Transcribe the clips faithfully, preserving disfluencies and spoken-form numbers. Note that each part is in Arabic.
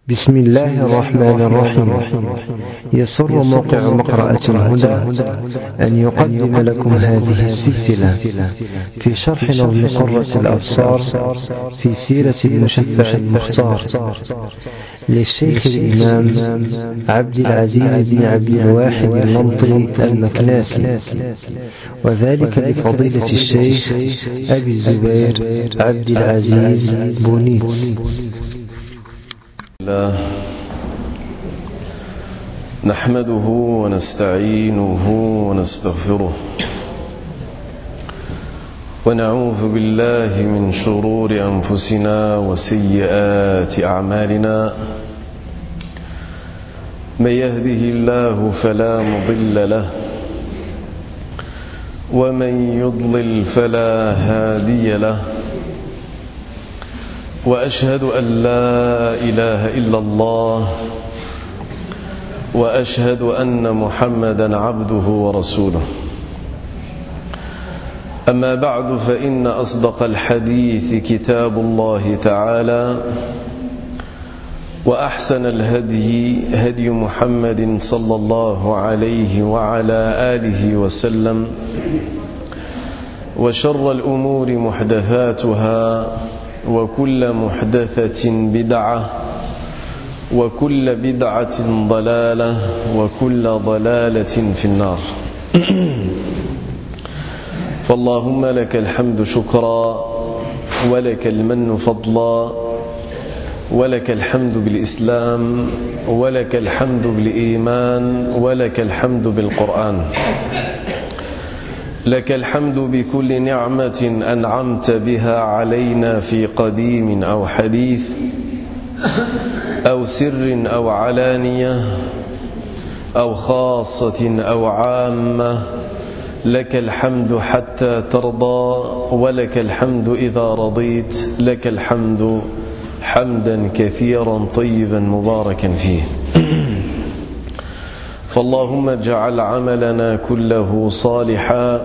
بسم الله الرحمن الرحيم. يسر موقع مقرأة الهدى أن يقدم لكم هذه السلسلة في شرح نظم قرة الأبصار في سيرة المشفع المختار للشيخ الإمام عبد العزيز بن عبد الواحد اللمطي المكناسي، وذلك لفضيلة الشيخ أبي الزبير عبد العزيز بونيت. الله نحمده ونستعينه ونستغفره ونعوذ بالله من شرور أنفسنا وسيئات أعمالنا. من يهده الله فلا مضل له ومن يضلل فلا هادي له، وأشهد أن لا إله إلا الله وأشهد أن محمدا عبده ورسوله. أما بعد، فإن أصدق الحديث كتاب الله تعالى، وأحسن الهدي هدي محمد صلى الله عليه وعلى آله وسلم، وشر الأمور محدثاتها، وكل محدثة بدعة، وكل بدعة ضلالة، وكل ضلالة في النار. فاللهم لك الحمد شكرا، ولك المن فضلا، ولك الحمد بالإسلام، ولك الحمد بالإيمان، ولك الحمد بالقرآن. لك الحمد بكل نعمة أنعمت بها علينا في قديم أو حديث، أو سر أو علانية، أو خاصة أو عامة. لك الحمد حتى ترضى، ولك الحمد إذا رضيت. لك الحمد حمدا كثيرا طيبا مباركا فيه. فاللهم اجعل عملنا كله صالحا،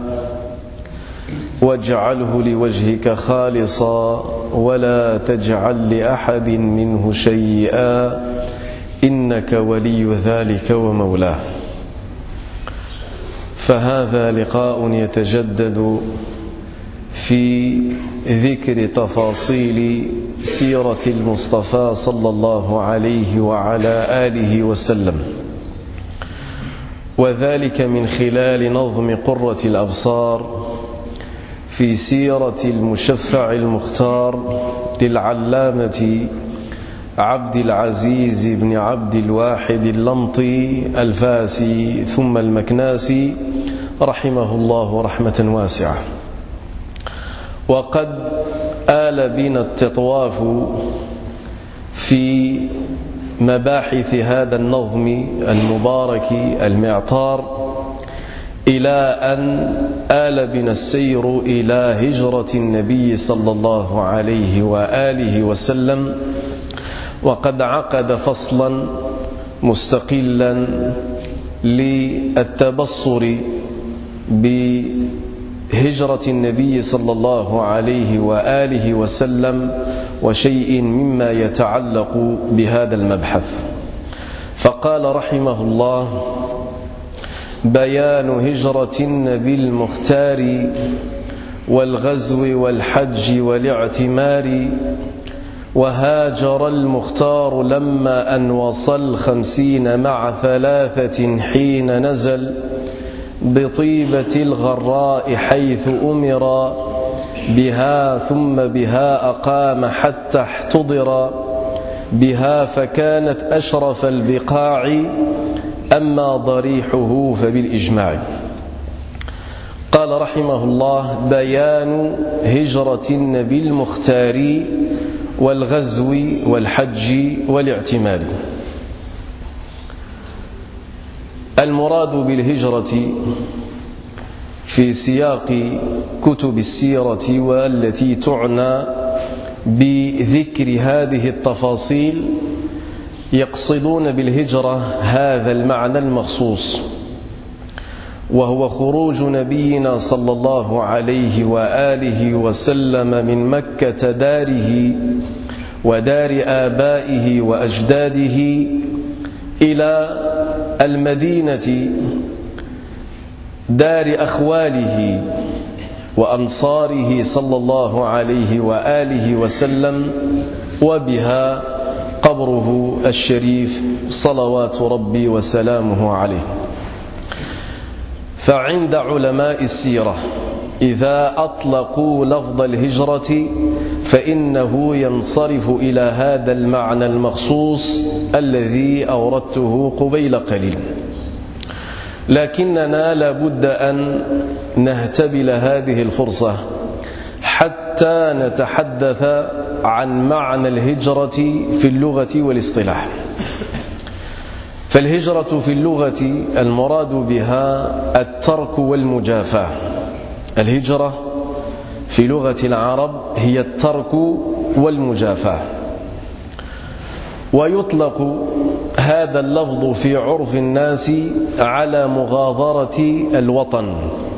واجعله لوجهك خالصا، ولا تجعل لأحد منه شيئا، إنك ولي ذلك ومولاه. فهذا لقاء يتجدد في ذكر تفاصيل سيرة المصطفى صلى الله عليه وعلى آله وسلم، وذلك من خلال نظم قرة الأبصار في سيرة المشفع المختار للعلامة عبد العزيز بن عبد الواحد اللمطي الفاسي ثم المكناسي رحمه الله رحمة واسعة. وقد آل بنا التطواف في مباحث هذا النظم المبارك المعطار إلى أن آل بنا السير إلى هجرة النبي صلى الله عليه وآله وسلم، وقد عقد فصلا مستقلا للتبصر بهجرة النبي صلى الله عليه وآله وسلم وشيء مما يتعلق بهذا المبحث. فقال رحمه الله: بيان هجرة النبي المختار والغزو والحج والاعتمار. وهاجر المختار لما أن وصل خمسين مع ثلاثة حين نزل بطيبة الغراء حيث أمر بها، ثم بها أقام حتى احتضر بها، فكانت أشرف البقاع، أما ضريحه فبالإجماع. قال رحمه الله: بيان هجرة النبي المختار والغزو والحج والاعتمار. المراد بالهجرة في سياق كتب السيرة والتي تعنى بذكر هذه التفاصيل يقصدون بالهجرة هذا المعنى المخصوص، وهو خروج نبينا صلى الله عليه وآله وسلم من مكة داره ودار آبائه وأجداده إلى المدينة دار أخواله وأنصاره صلى الله عليه وآله وسلم، وبها قبره الشريف صلوات ربي وسلامه عليه. فعند علماء السيرة إذا أطلقوا لفظ الهجرة فإنه ينصرف إلى هذا المعنى المخصوص الذي أوردته قبيل قليل، لكننا لابد أن نهتبل هذه الفرصة حتى نتحدث عن معنى الهجرة في اللغة والاصطلاح. فالهجرة في اللغة المراد بها الترك والمجافاة. الهجرة في لغة العرب هي الترك والمجافاة، ويطلق هذا اللفظ في عرف الناس على مغادرة الوطن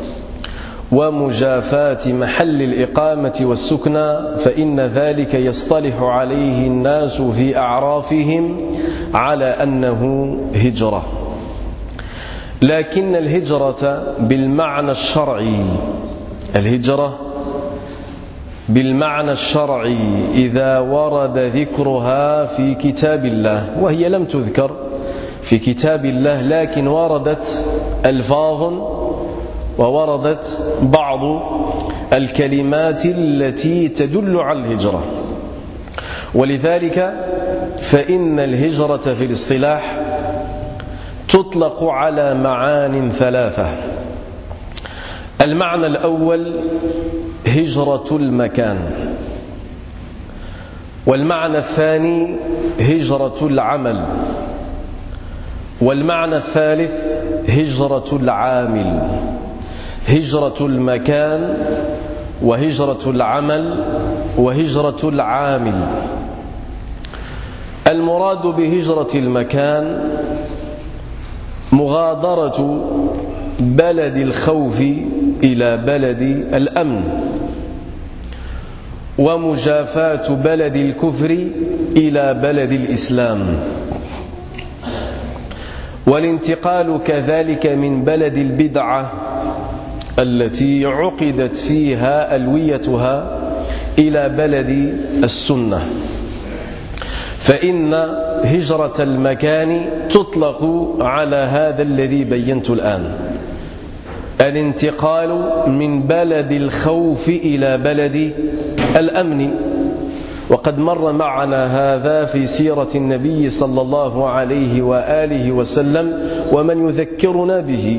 ومجافاة محل الإقامة والسكنى، فإن ذلك يصطلح عليه الناس في أعرافهم على أنه هجرة. لكن الهجرة بالمعنى الشرعي الهجرة بالمعنى الشرعي إذا ورد ذكرها في كتاب الله، وهي لم تذكر في كتاب الله لكن وردت ألفاظ ووردت بعض الكلمات التي تدل على الهجرة. ولذلك فإن الهجرة في الاصطلاح تطلق على معان ثلاثة. المعنى الأول هجرة المكان، والمعنى الثاني هجرة العمل، والمعنى الثالث هجرة العامل. هجرة المكان وهجرة العمل وهجرة العامل. المراد بهجرة المكان مغادرة بلد الخوف إلى بلد الأمن، ومجافاة بلد الكفر إلى بلد الإسلام، والانتقال كذلك من بلد البدعة التي عقدت فيها ألويتها إلى بلد السنة. فإن هجرة المكان تطلق على هذا الذي بينت الآن، الانتقال من بلد الخوف إلى بلد الأمن. وقد مر معنا هذا في سيرة النبي صلى الله عليه وآله وسلم، ومن يذكرنا به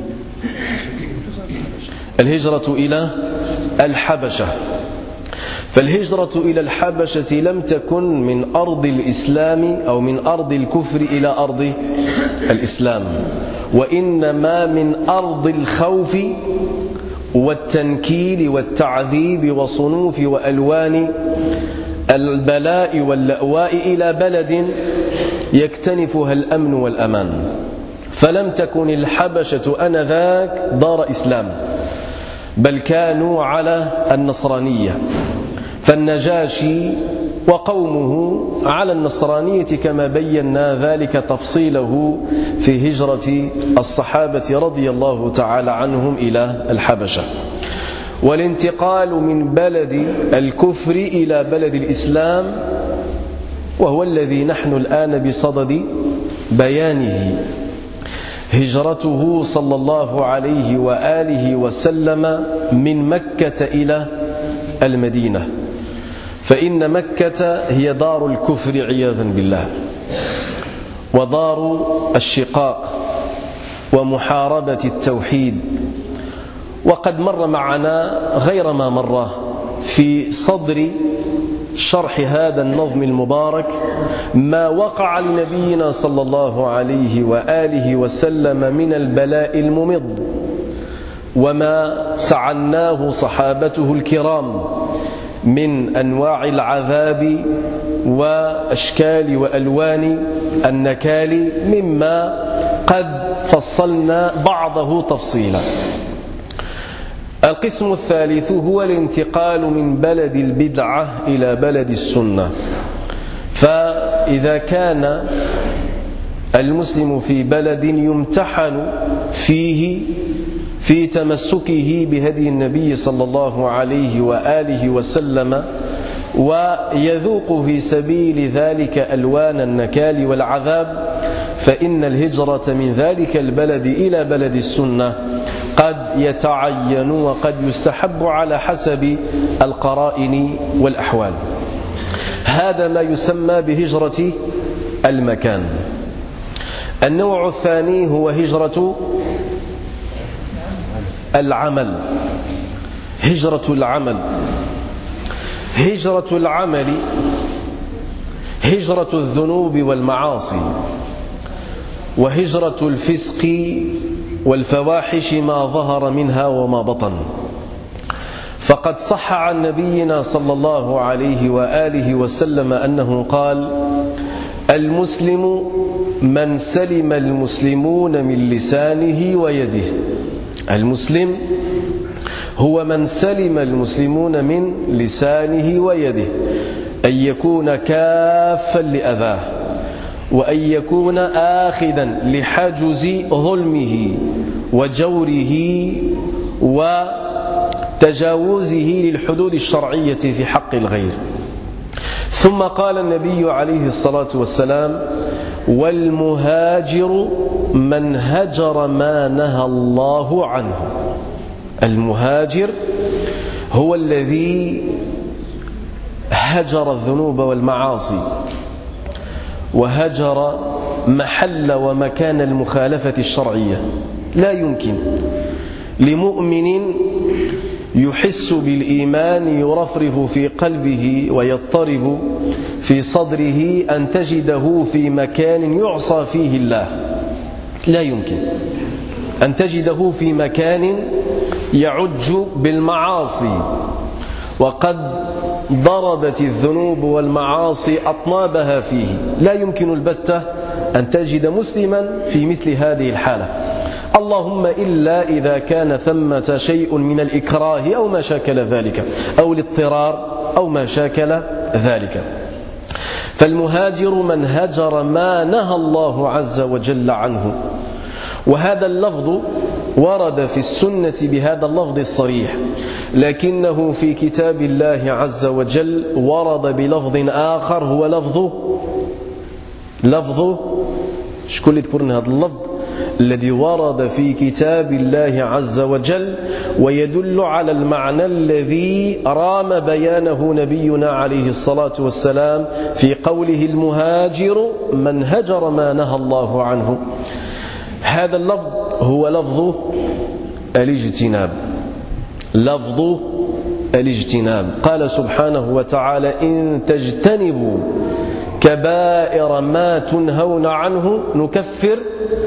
الهجرة إلى الحبشة. فالهجرة إلى الحبشة لم تكن من أرض الإسلام أو من أرض الكفر إلى أرض الإسلام، وإنما من أرض الخوف والتنكيل والتعذيب وصنوف وألوان البلاء واللأواء إلى بلد يكتنفها الأمن والأمان. فلم تكن الحبشة آنذاك دار إسلام، بل كانوا على النصرانية، فالنجاشي وقومه على النصرانية كما بينا ذلك تفصيله في هجرة الصحابة رضي الله تعالى عنهم إلى الحبشة. والانتقال من بلد الكفر إلى بلد الإسلام وهو الذي نحن الآن بصدد بيانه، هجرته صلى الله عليه وآله وسلم من مكة إلى المدينة. فإن مكة هي دار الكفر عياذا بالله، ودار الشقاق ومحاربة التوحيد. وقد مر معنا غير ما مر في صدر شرح هذا النظم المبارك ما وقع لنبينا صلى الله عليه وآله وسلم من البلاء الممض، وما تعناه صحابته الكرام من أنواع العذاب وأشكال وألوان النكال، مما قد فصلنا بعضه تفصيلا. القسم الثالث هو الانتقال من بلد البدعة إلى بلد السنة. فإذا كان المسلم في بلد يمتحن فيه في تمسكه بهدي النبي صلى الله عليه وآله وسلم ويذوق في سبيل ذلك ألوان النكال والعذاب، فإن الهجرة من ذلك البلد إلى بلد السنة قد يتعين وقد يستحب على حسب القرائن والأحوال. هذا ما يسمى بهجرة المكان. النوع الثاني هو هجرة العمل. هجرة العمل هجرة العمل هجرة الذنوب والمعاصي، وهجرة الفسق والفواحش ما ظهر منها وما بطن. فقد صح عن نبينا صلى الله عليه وآله وسلم أنه قال: المسلم من سلم المسلمون من لسانه ويده. المسلم هو من سلم المسلمون من لسانه ويده، أن يكون كافا لأذاه، وأن يكون آخذا لحجز ظلمه وجوره وتجاوزه للحدود الشرعية في حق الغير. ثم قال النبي عليه الصلاة والسلام: والمهاجر من هجر ما نهى الله عنه. المهاجر هو الذي هجر الذنوب والمعاصي وهجر محل ومكان المخالفة الشرعية. لا يمكن لمؤمن يحس بالإيمان يرفرف في قلبه ويضطرب في صدره أن تجده في مكان يعصى فيه الله. لا يمكن أن تجده في مكان يعج بالمعاصي، وقد ضربت الذنوب والمعاصي أطنابها فيه. لا يمكن البتة أن تجد مسلما في مثل هذه الحالة، اللهم إلا إذا كان ثمة شيء من الإكراه أو ما شاكل ذلك، أو الاضطرار أو ما شاكل ذلك. فالمهاجر من هجر ما نهى الله عز وجل عنه. وهذا اللفظ ورد في السنة بهذا اللفظ الصريح، لكنه في كتاب الله عز وجل ورد بلفظ آخر هو لفظ لفظ شكون اللي يذكرنا هذا اللفظ الذي ورد في كتاب الله عز وجل ويدل على المعنى الذي رام بيانه نبينا عليه الصلاة والسلام في قوله: المهاجر من هجر ما نهى الله عنه. هذا اللفظ هو لفظ الاجتناب. لفظ الاجتناب. قال سبحانه وتعالى: إن تجتنبوا كبائر ما تنهون عنه نكفر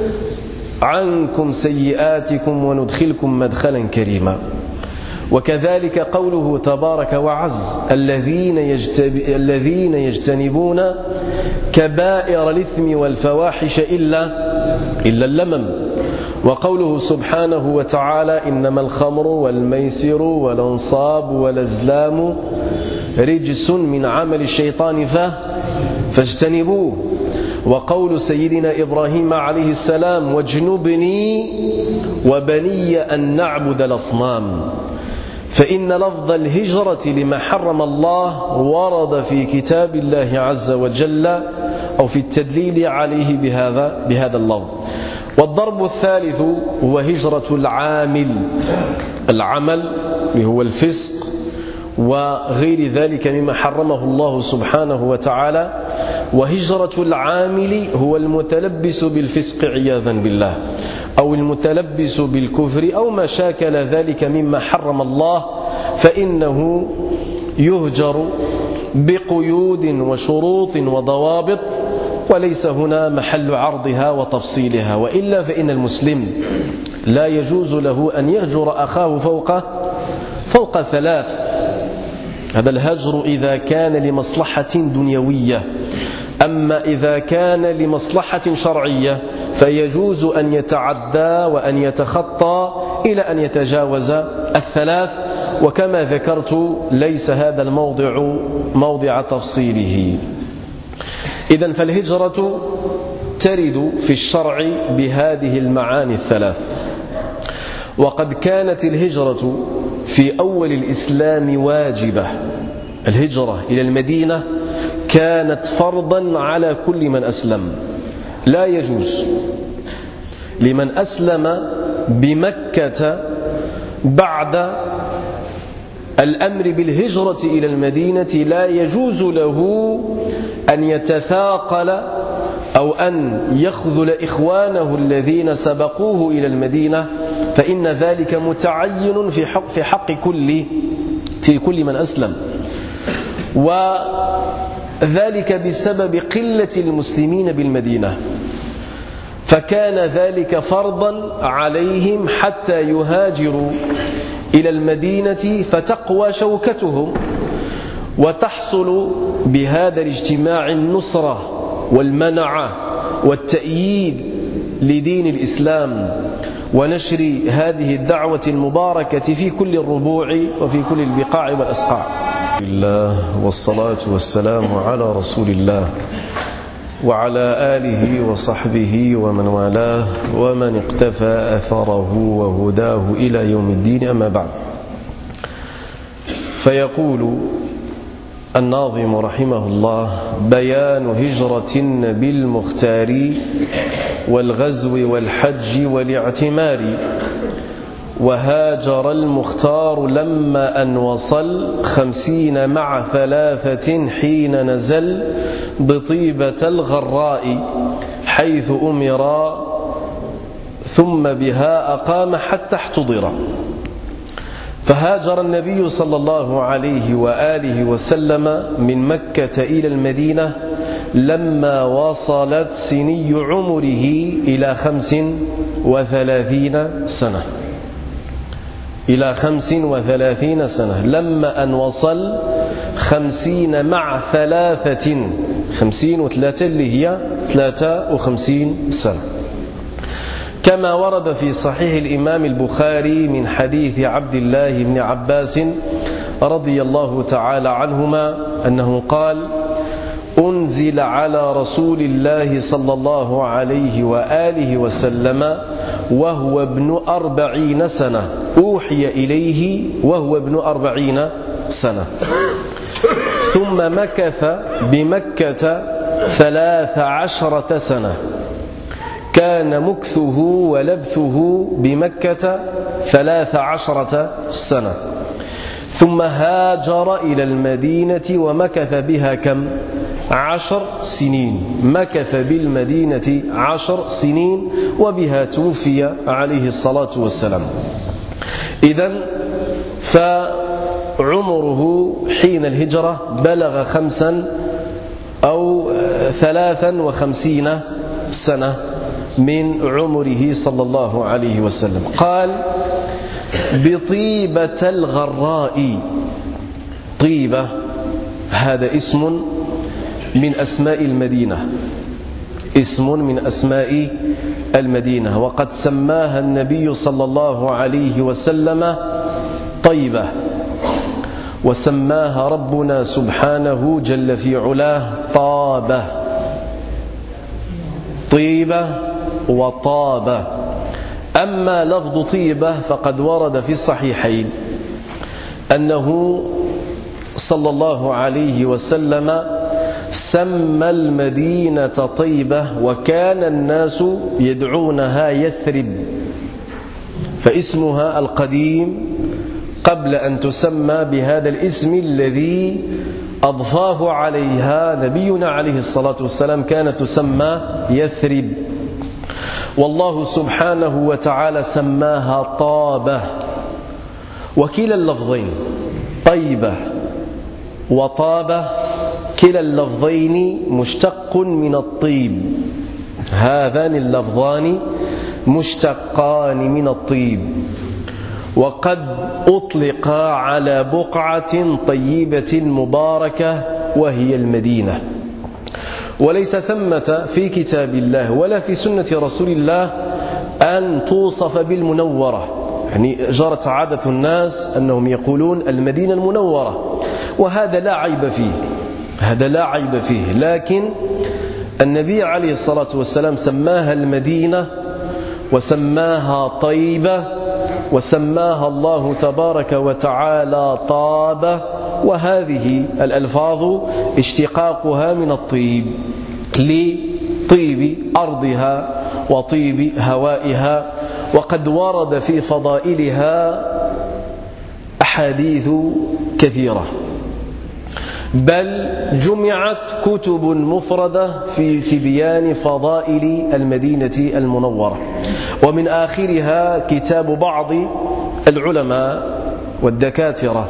عنكم سيئاتكم وندخلكم مدخلا كريما. وكذلك قوله تبارك وعز: الذين, يجتب... الذين يجتنبون كبائر الإثم والفواحش إلا إلا اللمم. وقوله سبحانه وتعالى: إنما الخمر والميسر والأنصاب والأزلام رجس من عمل الشيطان فاجتنبوه. وقول سيدنا إبراهيم عليه السلام: واجنبني وبني أن نعبد الأصنام. فإن لفظ الهجرة لما حرم الله ورد في كتاب الله عز وجل أو في التدليل عليه بهذا بهذا اللفظ. والضرب الثالث هو هجرة العامل. العمل اللي هو الفسق وغير ذلك مما حرمه الله سبحانه وتعالى. وهجرة العامل هو المتلبس بالفسق عياذا بالله، أو المتلبس بالكفر أو ما شاكل ذلك مما حرم الله، فإنه يهجر بقيود وشروط وضوابط، وليس هنا محل عرضها وتفصيلها. وإلا فإن المسلم لا يجوز له أن يهجر أخاه فوق فوق ثلاث. هذا الهجر إذا كان لمصلحة دنيوية. أما إذا كان لمصلحة شرعية فيجوز أن يتعدى وأن يتخطى إلى أن يتجاوز الثلاث. وكما ذكرت ليس هذا الموضع موضع تفصيله. إذن فالهجرة ترد في الشرع بهذه المعاني الثلاث. وقد كانت الهجرة في أول الإسلام واجبة. الهجرة إلى المدينة كانت فرضا على كل من أسلم. لا يجوز لمن أسلم بمكة بعد الأمر بالهجرة إلى المدينة، لا يجوز له أن يتثاقل أو أن يخذل إخوانه الذين سبقوه إلى المدينة، فإن ذلك متعين في حق في حق كل في كل من أسلم. وذلك بسبب قلة المسلمين بالمدينة، فكان ذلك فرضا عليهم حتى يهاجروا إلى المدينة فتقوى شوكتهم، وتحصل بهذا الاجتماع النصرة والمنعة والتأييد لدين الإسلام ونشر هذه الدعوة المباركة في كل الربوع وفي كل البقاع والأسقاع. الله والصلاة والسلام على رسول الله وعلى آله وصحبه ومن والاه ومن اقتفى أثره وهداه إلى يوم الدين. أما بعد، فيقول الناظم رحمه الله: بيان هجرة النبي المختار والغزو والحج والاعتمار. وهاجر المختار لما أن وصل خمسين مع ثلاثة حين نزل بطيبة الغراء حيث أمر ثم بها أقام حتى احتضر. فهاجر النبي صلى الله عليه وآله وسلم من مكة إلى المدينة لما وصلت سني عمره إلى خمس وثلاثين سنة إلى خمس وثلاثين سنة لما أن وصل خمسين مع ثلاثة، خمسين وثلاثة اللي هي ثلاثة وخمسين سنة، كما ورد في صحيح الإمام البخاري من حديث عبد الله بن عباس رضي الله تعالى عنهما أنه قال: أنزل على رسول الله صلى الله عليه وآله وسلم وهو ابن أربعين سنة، أوحي إليه وهو ابن أربعين سنة، ثم مكث بمكة ثلاث عشرة سنة، كان مكثه ولبثه بمكة ثلاث عشرة سنة، ثم هاجر إلى المدينة ومكث بها كم؟ عشر سنين. مكث بالمدينة عشر سنين وبها توفي عليه الصلاة والسلام. إذن فعمره حين الهجرة بلغ خمسا أو ثلاثا وخمسين سنة من عمره صلى الله عليه وسلم. قال: بطيبة الغراء. طيبة هذا اسم من أسماء المدينة، اسم من أسماء المدينة، وقد سماها النبي صلى الله عليه وسلم طيبة، وسماها ربنا سبحانه جل في علاه طابة. طيبة وطابة. أما لفظ طيبة فقد ورد في الصحيحين أنه صلى الله عليه وسلم سمى المدينة طيبة، وكان الناس يدعونها يثرب، فاسمها القديم قبل أن تسمى بهذا الاسم الذي أضفاه عليها نبينا عليه الصلاة والسلام، كانت تسمى يثرب. والله سبحانه وتعالى سماها طابة. وكلا اللفظين طيبة وطابة كلا اللفظين مشتق من الطيب، هذان اللفظان مشتقان من الطيب، وقد أطلقا على بقعة طيبة مباركة وهي المدينة. وليس ثمة في كتاب الله ولا في سنة رسول الله أن توصف بالمنورة، يعني جرت عادة الناس أنهم يقولون المدينة المنورة، وهذا لا عيب فيه، هذا لا عيب فيه، لكن النبي عليه الصلاة والسلام سماها المدينة وسماها طيبة وسماها الله تبارك وتعالى طابة، وهذه الألفاظ اشتقاقها من الطيب لطيب أرضها وطيب هوائها. وقد ورد في فضائلها أحاديث كثيرة، بل جمعت كتب مفردة في تبيان فضائل المدينة المنورة، ومن آخرها كتاب بعض العلماء والدكاترة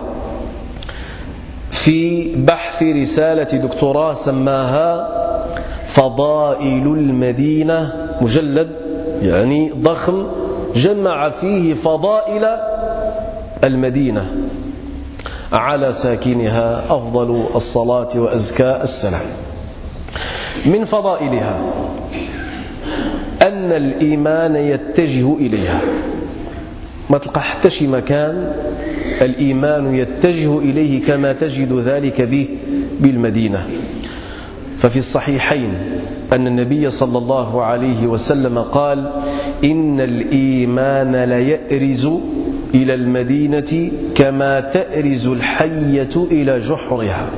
في بحث رسالة دكتوراه سماها فضائل المدينة، مجلد يعني ضخم جمع فيه فضائل المدينة على ساكنها أفضل الصلاة وأزكى السلام. من فضائلها أن الإيمان يتجه إليها، ما تلقى حتى شي مكان الإيمان يتجه إليه كما تجد ذلك به بالمدينة. ففي الصحيحين أن النبي صلى الله عليه وسلم قال: إن الإيمان ليأرز إلى المدينة كما تأرز الحية إلى جحرها.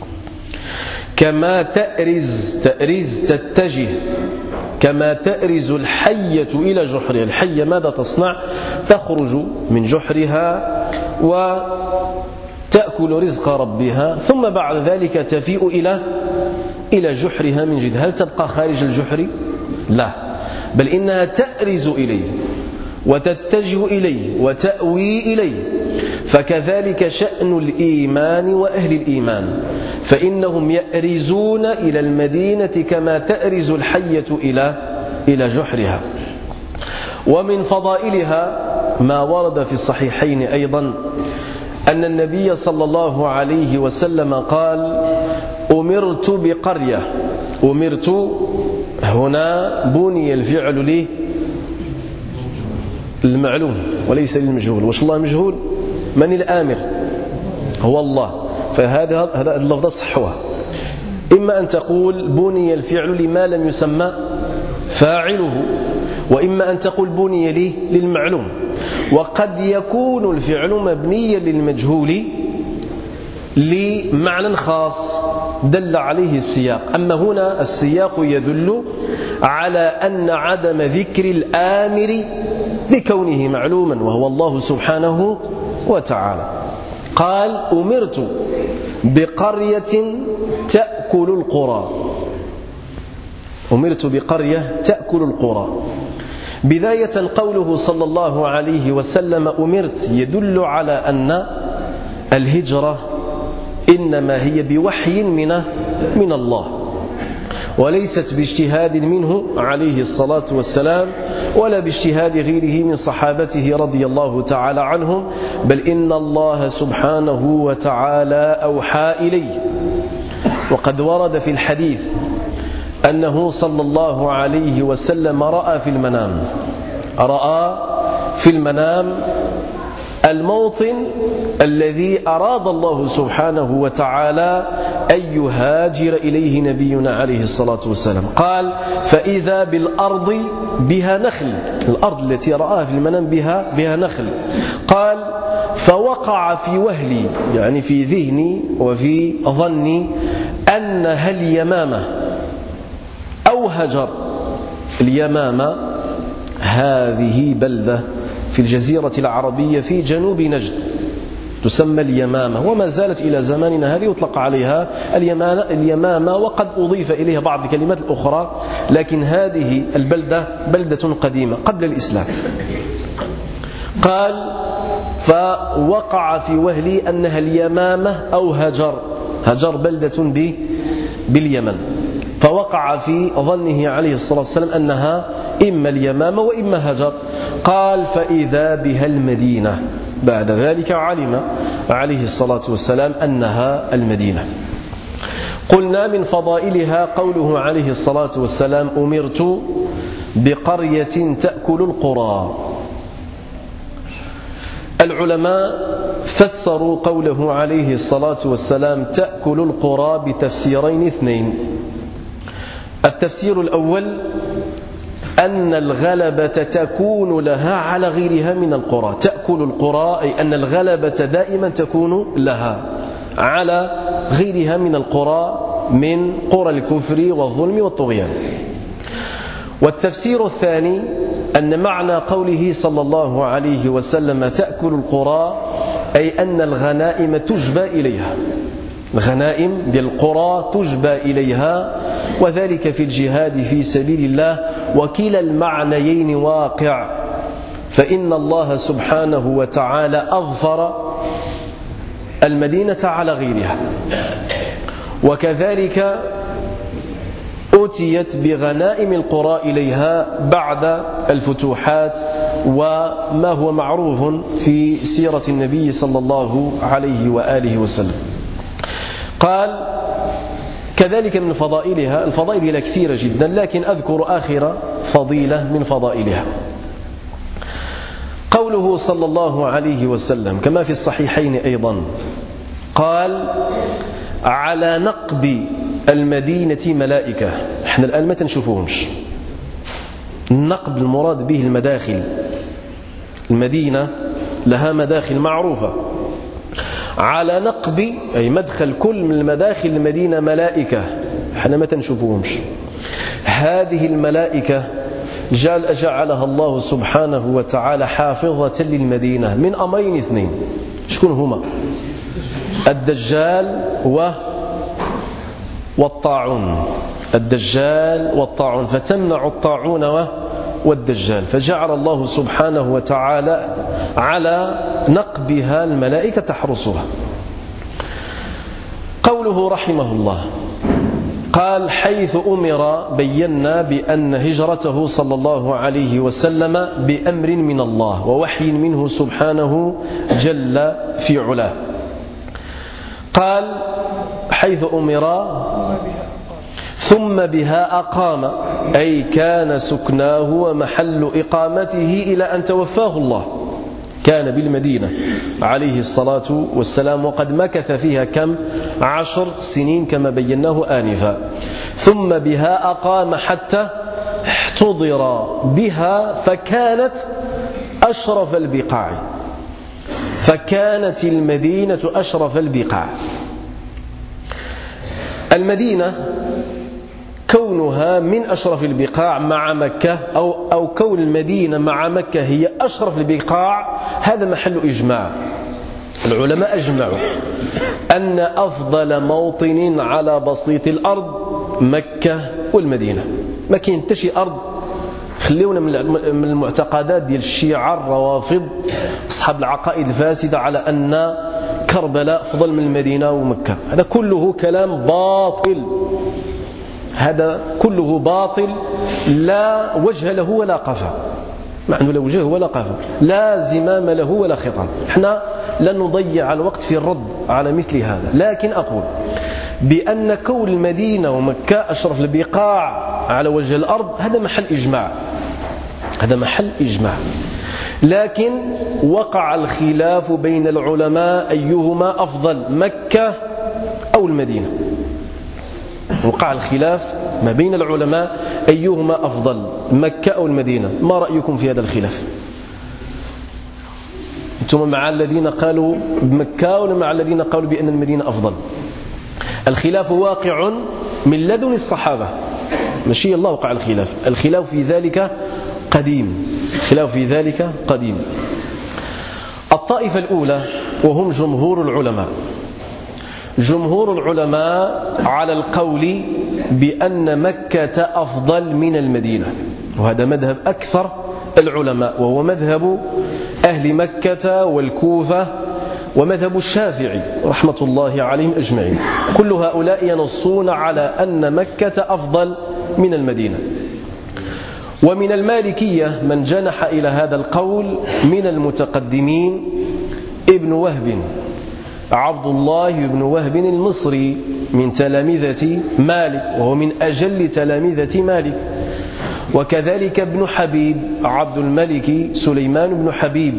كما تأرز تأرز تتجه، كما تأرز الحية إلى جحرها. الحية ماذا تصنع؟ تخرج من جحرها وتأكل رزق ربها، ثم بعد ذلك تفيء إلى إلى جحرها من جديد. هل تبقى خارج الجحر؟ لا، بل إنها تأرز إليه وتتجه إليه وتأوي إليه. فكذلك شأن الإيمان وأهل الإيمان، فإنهم يأرزون إلى المدينة كما تأرز الحية إلى إلى جحرها. ومن فضائلها ما ورد في الصحيحين أيضا أن النبي صلى الله عليه وسلم قال: أمرت بقرية. أمرت هنا بني الفعل له المعلوم وليس للمجهول. واش الله مجهول؟ من الآمر؟ هو الله. فهذا هذا اللفظ صحوها. إما أن تقول بني الفعل لما لم يسمى فاعله، وإما أن تقول بني لي للمعلوم. وقد يكون الفعل مبنيا للمجهول لمعنى خاص دل عليه السياق، أما هنا السياق يدل على أن عدم ذكر الآمر لكونه معلوما وهو الله سبحانه وتعالى. قال: أمرت بقرية تأكل القرى. أمرت بقرية تأكل القرى. بداية قوله صلى الله عليه وسلم أمرت يدل على أن الهجرة إنما هي بوحي من من الله، وليست باجتهاد منه عليه الصلاة والسلام ولا باجتهاد غيره من صحابته رضي الله تعالى عنهم، بل إن الله سبحانه وتعالى أوحى إليه. وقد ورد في الحديث أنه صلى الله عليه وسلم رأى في المنام رأى في المنام الموطن الذي أراد الله سبحانه وتعالى أن يهاجر إليه نبينا عليه الصلاة والسلام. قال: فإذا بالأرض بها نخل، الأرض التي رآها في المنام بها بها نخل. قال: فوقع في وهلي، يعني في ذهني وفي ظني، أنها اليمامة أو هجر. اليمامة هذه بلدة في الجزيرة العربية في جنوب نجد تسمى اليمامة، وما زالت إلى زماننا هذه يطلق عليها اليمامة، وقد أضيف إليها بعض الكلمات الأخرى، لكن هذه البلدة بلدة قديمة قبل الإسلام. قال: فوقع في وهلي أنها اليمامة أو هجر. هجر بلدة باليمن، فوقع في ظنه عليه الصلاة والسلام أنها إما اليمامة وإما هجر. قال: فإذا بها المدينة. بعد ذلك علم عليه الصلاة والسلام أنها المدينة. قلنا من فضائلها قوله عليه الصلاة والسلام: أمرت بقرية تأكل القرى. العلماء فسروا قوله عليه الصلاة والسلام تأكل القرى بتفسيرين اثنين. التفسير الأول أن الغلبة تكون لها على غيرها من القرى، تأكل القرى أي أن الغلبة دائما تكون لها على غيرها من القرى من قرى الكفر والظلم والطغيان. والتفسير الثاني أن معنى قوله صلى الله عليه وسلم تأكل القرى أي أن الغنائم تجبى إليها، الغنائم ديال القرى تجبى إليها، وذلك في الجهاد في سبيل الله. وكلا المعنيين واقع، فإن الله سبحانه وتعالى أظفر المدينة على غيرها، وكذلك أتيت بغنائم القرى إليها بعد الفتوحات، وما هو معروف في سيرة النبي صلى الله عليه وآله وسلم. قال كذلك من فضائلها، الفضائل كثيرة جدا لكن أذكر آخر فضيلة من فضائلها قوله صلى الله عليه وسلم كما في الصحيحين أيضا، قال على نقب المدينة ملائكة. احنا الآن ما تنشوفوهمش. النقب المراد به المداخل، المدينة لها مداخل معروفة، على نقب أي مدخل كل من المداخل المدينة ملائكة احنا ما تنشوفوهمش. هذه الملائكة جعلها الله سبحانه وتعالى حافظة للمدينة من أمرين اثنين. شكون هما؟ الدجال و والطاعون، الدجال والطاعون، فتمنع الطاعون والدجال، فجعل الله سبحانه وتعالى على نقبها الملائكة تحرسها. قوله رحمه الله قال حيث أمر بينا بأن هجرته صلى الله عليه وسلم بأمر من الله ووحي منه سبحانه جل في علاه. قال حيث أمر ثم بها أقام، أي كان سكناه ومحل إقامته إلى أن توفاه الله، كان بالمدينة عليه الصلاة والسلام، وقد مكث فيها كم عشر سنين كما بيناه آنفا. ثم بها أقام حتى احتضر بها فكانت أشرف البقاع، فكانت المدينة أشرف البقاع. المدينة كونها من أشرف البقاع مع مكة، أو, أو كون المدينة مع مكة هي أشرف البقاع، هذا محل إجماع. العلماء أجمعوا أن أفضل موطن على بسيط الأرض مكة والمدينة. ما كاين حتى شي أرض، خليونا من المعتقدات ديال الشيعة الروافض أصحاب العقائد الفاسدة على أن كربلاء أفضل من المدينة ومكة، هذا كله كلام باطل، هذا كله باطل لا وجه له ولا قفا، مع أنه لا وجه ولا قفا، لا زمام له ولا خطام. احنا لن نضيع الوقت في الرد على مثل هذا، لكن أقول بأن كون المدينة ومكة أشرف البقاع على وجه الأرض هذا محل إجماع، هذا محل إجماع. لكن وقع الخلاف بين العلماء أيهما أفضل، مكة أو المدينة. وقع الخلاف ما بين العلماء أيهما أفضل، مكة أو المدينة. ما رأيكم في هذا الخلاف؟ أنتم مع الذين قالوا بمكة ولا مع الذين قالوا بأن المدينة أفضل؟ الخلاف واقع من لدن الصحابة، ماشي الله وقع الخلاف، الخلاف في ذلك قديم، الخلاف في ذلك قديم. الطائفة الأولى وهم جمهور العلماء، جمهور العلماء على القول بأن مكة أفضل من المدينة، وهذا مذهب أكثر العلماء، وهو مذهب أهل مكة والكوفة ومذهب الشافعي رحمة الله عليهم أجمعين. كل هؤلاء ينصون على أن مكة أفضل من المدينة. ومن المالكية من جنح إلى هذا القول من المتقدمين ابن وهب، عبد الله بن وهب المصري من تلامذة مالك، وهو من أجل تلامذة مالك. وكذلك ابن حبيب عبد الملك سليمان بن حبيب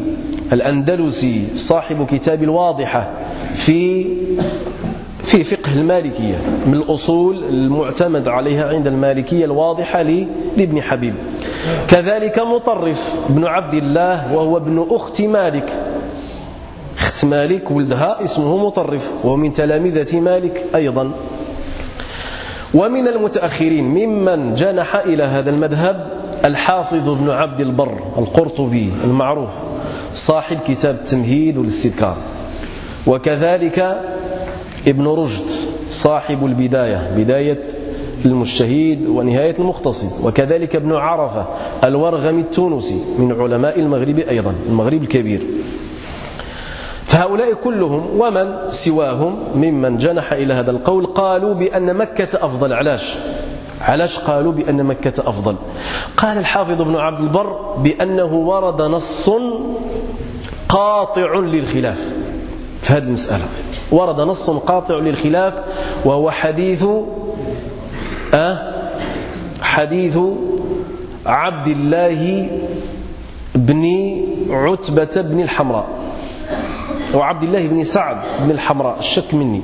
الأندلسي صاحب كتاب الواضحة في في فقه المالكية، من الأصول المعتمد عليها عند المالكية الواضحة لابن حبيب. كذلك مطرف بن عبد الله وهو ابن أخت مالك، أخت مالك ولدها اسمه مطرف وهو من تلامذة مالك أيضا. ومن المتأخرين ممن جنح إلى هذا المذهب الحافظ بن عبد البر القرطبي المعروف صاحب كتاب التمهيد والاستذكار، وكذلك ابن رشد صاحب البداية، بداية المجتهد ونهاية المقتصد، وكذلك ابن عرفة الورغمي التونسي من علماء المغرب أيضا، المغرب الكبير. فهؤلاء كلهم ومن سواهم ممن جنح إلى هذا القول قالوا بأن مكة أفضل. علاش؟ علاش قالوا بأن مكة أفضل؟ قال الحافظ ابن عبد البر بأنه ورد نص قاطع للخلاف في هذه المسألة، ورد نص قاطع للخلاف، وهو حديث أه حديث عبد الله بن عتبة بن الحمراء وعبد الله بن سعد بن الحمراء، الشك مني.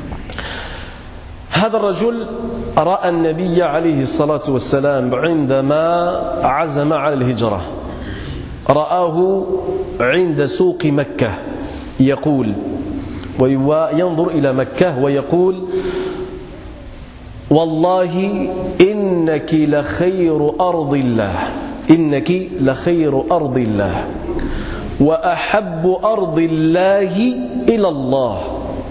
هذا الرجل رأى النبي عليه الصلاة والسلام عندما عزم على الهجرة، رآه عند سوق مكة يقول وينظر إلى مكة ويقول: والله إنك لخير أرض الله، إنك لخير أرض الله، وأحب أرض الله إلى الله،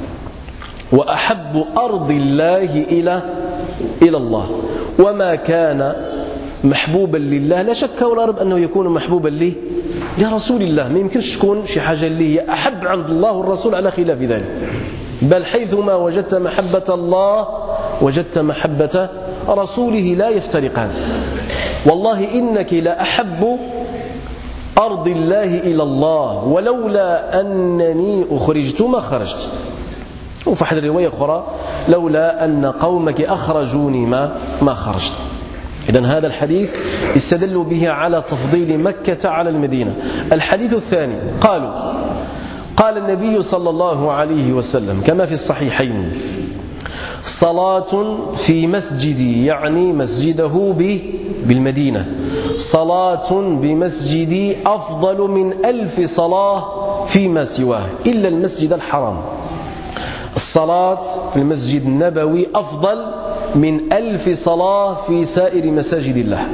وأحب أرض الله إلى إلى الله. وما كان محبوبا لله لا شك ولا ريب أنه يكون محبوبا له لرسول الله. ما يمكنش تكون شي حاجة اللي هي أحب عند الله والرسول على خلاف ذلك، بل حيثما وجدت محبة الله وجدت محبة رسوله لا يفترقان. والله إنك لأحب أرض الله إلى الله، ولولا أنني أخرجت ما خرجت. وفي أحد الرواية أخرى: لولا أن قومك أخرجوني ما ما خرجت. إذن هذا الحديث استدلوا به على تفضيل مكة على المدينة. الحديث الثاني قالوا: قال النبي صلى الله عليه وسلم كما في الصحيحين: صلاة في مسجدي، يعني مسجده بالمدينة، صلاة بمسجدي أفضل من ألف صلاة فيما سواه إلا المسجد الحرام. الصلاة في المسجد النبوي أفضل من ألف صلاة في سائر مساجد الله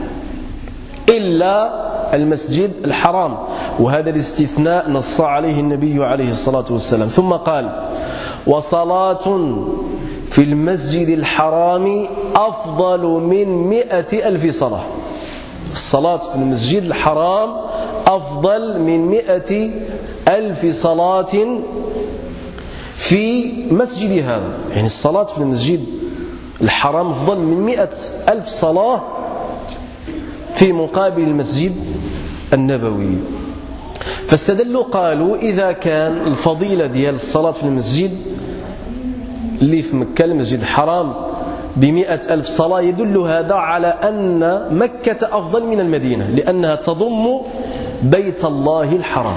إلا المسجد الحرام، وهذا الاستثناء نص عليه النبي عليه الصلاة والسلام. ثم قال: وصلاة في المسجد الحرام أفضل من مئة ألف صلاة. الصلاة في المسجد الحرام أفضل من مئة ألف صلاة في مسجد هذا، يعني الصلاة في المسجد الحرام أفضل من مئة ألف صلاة في مقابل المسجد النبوي. فاستدلوا قالوا: إذا كان الفضيلة ديال الصلاة في المسجد اللي في مكة المسجد الحرام بمئة ألف صلاة، يدل هذا على أن مكة أفضل من المدينة لأنها تضم بيت الله الحرام.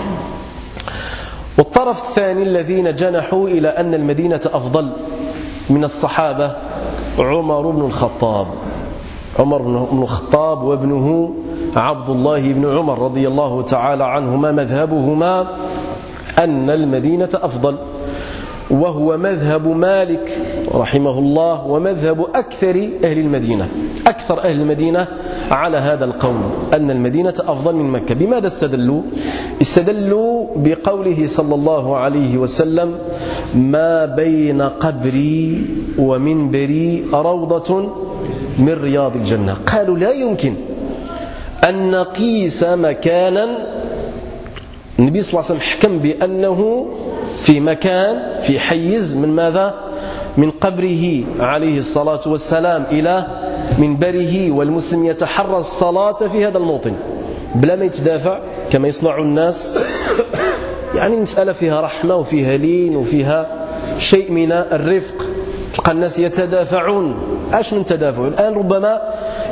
والطرف الثاني الذين جنحوا إلى أن المدينة أفضل من الصحابة عمر بن الخطاب عمر بن الخطاب وابنه عبد الله بن عمر رضي الله تعالى عنهما، مذهبهما أن المدينة أفضل، وهو مذهب مالك رحمه الله ومذهب أكثر أهل المدينة. أكثر أهل المدينة على هذا القول أن المدينة أفضل من مكة. بماذا استدلوا؟ استدلوا بقوله صلى الله عليه وسلم: ما بين قبري ومنبري روضة من رياض الجنة. قالوا: لا يمكن أن نقيس مكانا النبي صلى الله عليه وسلم حكم بأنه في مكان في حيز من ماذا؟ من قبره عليه الصلاة والسلام إلى منبره، والمسلم يتحرى الصلاة في هذا الموطن بلا ما يتدافع كما يصنع الناس. يعني المسألة فيها رحمة وفيها لين وفيها شيء من الرفق. تلقى الناس يتدافعون. اش من تدافع؟ الآن ربما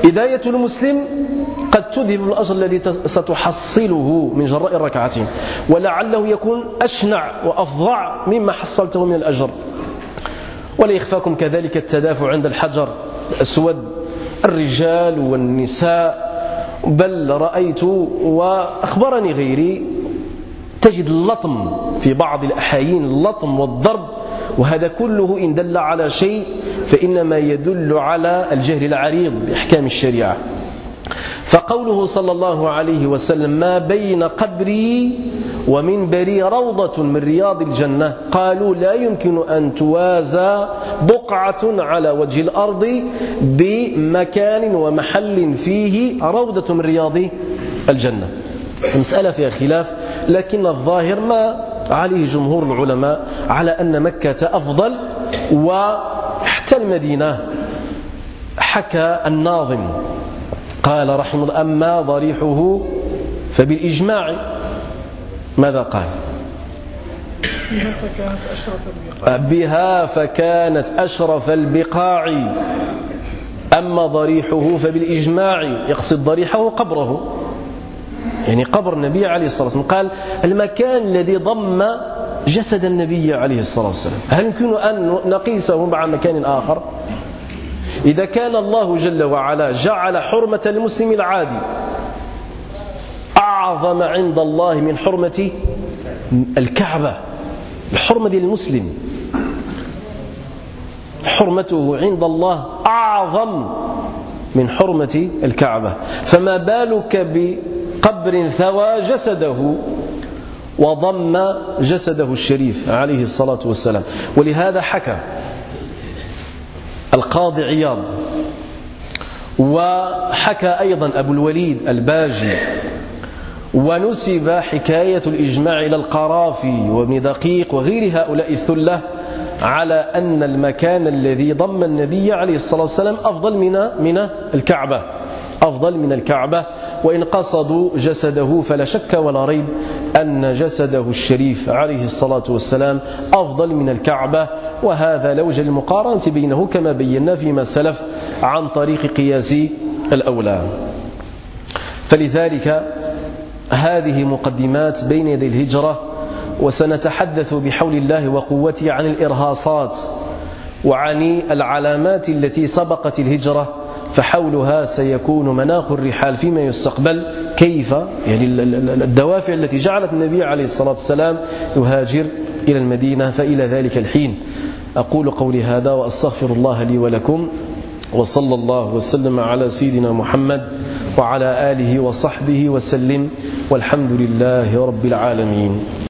إداية المسلم قد تذهب الأجر الذي ستحصله من جراء الركعتين، ولعله يكون أشنع وأفظع مما حصلته من الأجر. ولا يخفاكم كذلك التدافع عند الحجر الأسود، الرجال والنساء، بل رأيت وأخبرني غيري تجد اللطم في بعض الأحايين، اللطم والضرب، وهذا كله إن دل على شيء فإنما يدل على الجهل العريض بأحكام الشريعة. فقوله صلى الله عليه وسلم ما بين قبري ومنبري روضة من رياض الجنة، قالوا لا يمكن أن توازى بقعة على وجه الأرض بمكان ومحل فيه روضة من رياض الجنة. المسألة فيها خلاف، لكن الظاهر ما عليه جمهور العلماء على أن مكة أفضل. وحتى المدينة حكى الناظم قال رحمه الله أما ضريحه فبالإجماع ماذا قال؟ بها فكانت أشرف البقاع، أما ضريحه فبالإجماع، يقصد ضريحه قبره، يعني قبر النبي عليه الصلاة والسلام. قال المكان الذي ضم جسد النبي عليه الصلاة والسلام، هل يمكن أن نقيسه مع مكان آخر؟ إذا كان الله جل وعلا جعل حرمة المسلم العادي أعظم عند الله من حرمة الكعبة، الحرمة للمسلم حرمته عند الله أعظم من حرمة الكعبة، فما بالك بقبر ثوى جسده وضم جسده الشريف عليه الصلاة والسلام. ولهذا حكى القاضي عياض وحكى أيضا أبو الوليد الباجي، ونسب حكاية الإجماع إلى القرافي وابن دقيق وغير هؤلاء الثلة على أن المكان الذي ضم النبي عليه الصلاة والسلام أفضل من من الكعبة، أفضل من الكعبة. وإن قصدوا جسده فلا شك ولا ريب أن جسده الشريف عليه الصلاة والسلام أفضل من الكعبة، وهذا لوجه المقارنة بينه كما بينا فيما سلف عن طريق قياس الأولى. فلذلك هذه مقدمات بين يدي الهجرة، وسنتحدث بحول الله وقوته عن الإرهاصات وعن العلامات التي سبقت الهجرة، فحولها سيكون مناخ الرحال فيما يستقبل، كيف يعني الدوافع التي جعلت النبي عليه الصلاة والسلام يهاجر إلى المدينة. فإلى ذلك الحين أقول قولي هذا وأستغفر الله لي ولكم، وصلى الله وسلم على سيدنا محمد وعلى آله وصحبه وسلم، والحمد لله رب العالمين.